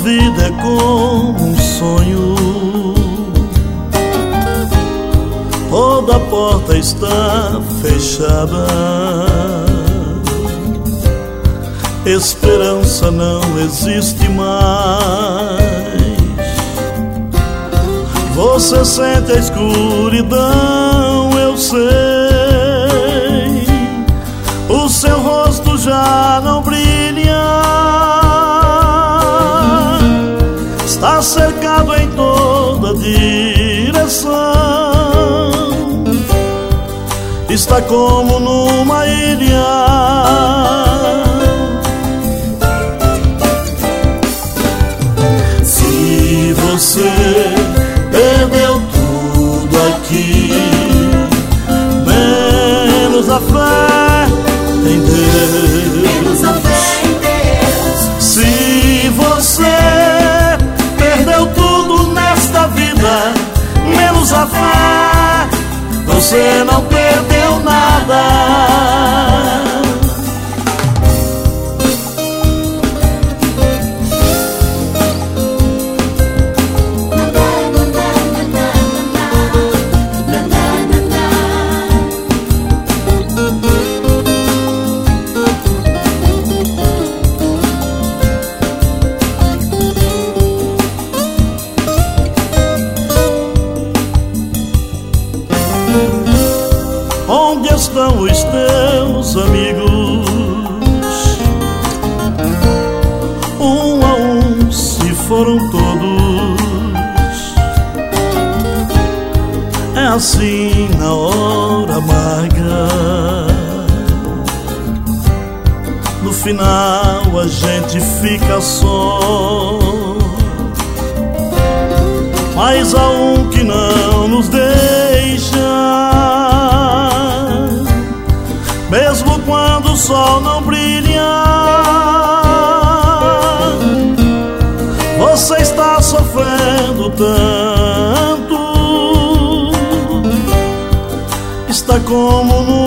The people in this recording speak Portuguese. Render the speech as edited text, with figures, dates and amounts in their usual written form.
vida é como um sonho, toda porta está fechada, esperança não existe mais. Você sente a escuridão, eu sei, o seu rosto já não brilha, está cercado em toda direção, está como numa ilha. Se você perdeu tudo aqui, menos a fé em Deus. Menos a fé em Deus. Se você perdeu tudo nesta vida, menos a fé, você não perdeu nada. Onde estão os teus amigos? Um a um se foram todos. É assim na hora amarga, no final a gente fica só. Mas há um que não nos deixa, mesmo quando o sol não brilha. Você está sofrendo tanto, está como no